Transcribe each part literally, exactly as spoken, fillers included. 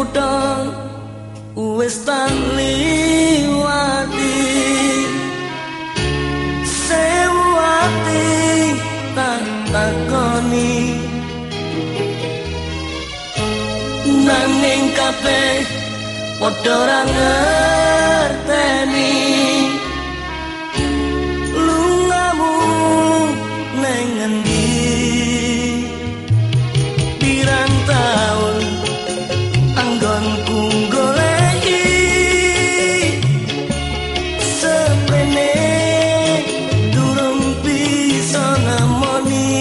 kutha wis tak liwati, sewu ati tak takoni, nanging kabeh padha ora ngerteni lungamu neng endi. Pirang taun anggonku goleki sepene durung bisa nemoni.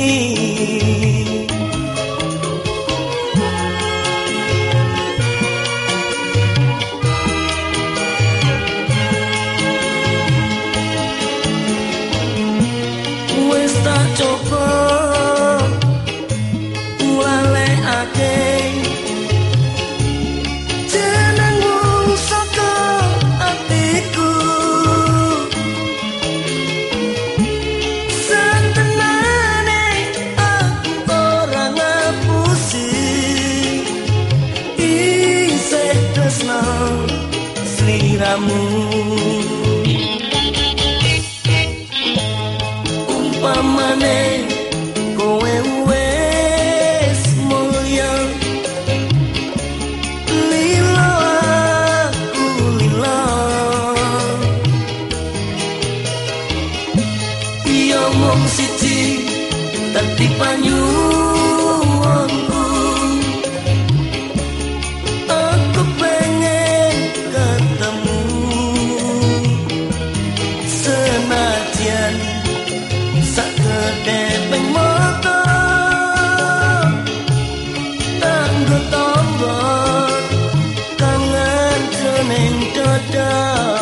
Wis tak coba nglalekake jenengmu saka atiku, sentenane aku ora ngapusi, isih tresno sliramu. Umpamane kowe wis mulya, lila aku lila, iya mung siji dadi panyuwunku, aku pengen ketemu senajan sakedheping mata tanggo tombol kangen jroning dada.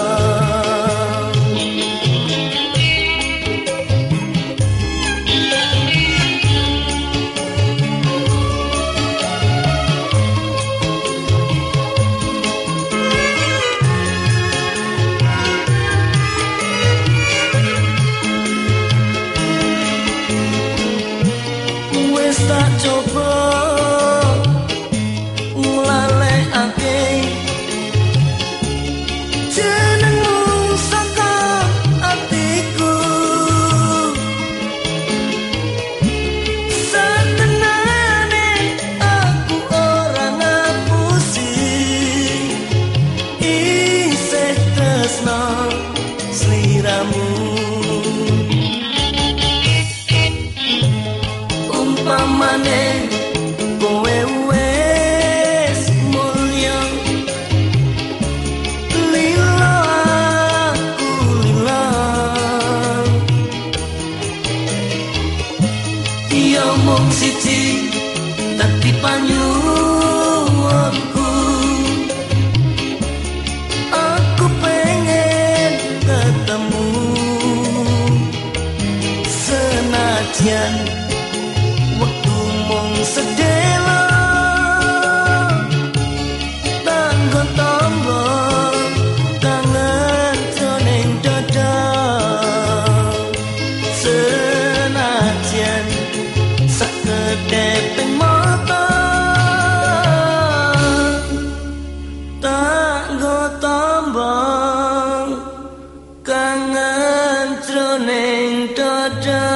Wis tak coba nglalekake jenengmu saka atiku, sentenane aku ora ngapusi, isih tresno sliramu. Umpamane kowe wis mulya, lila aku lila, iya mung siji dadi panyuwunku, aku pengen ketemu senajan wektu mung sedelo tanggo tombol kangen jroning dada, senajan sakedheping mata tanggo tombol kangen jroning dada.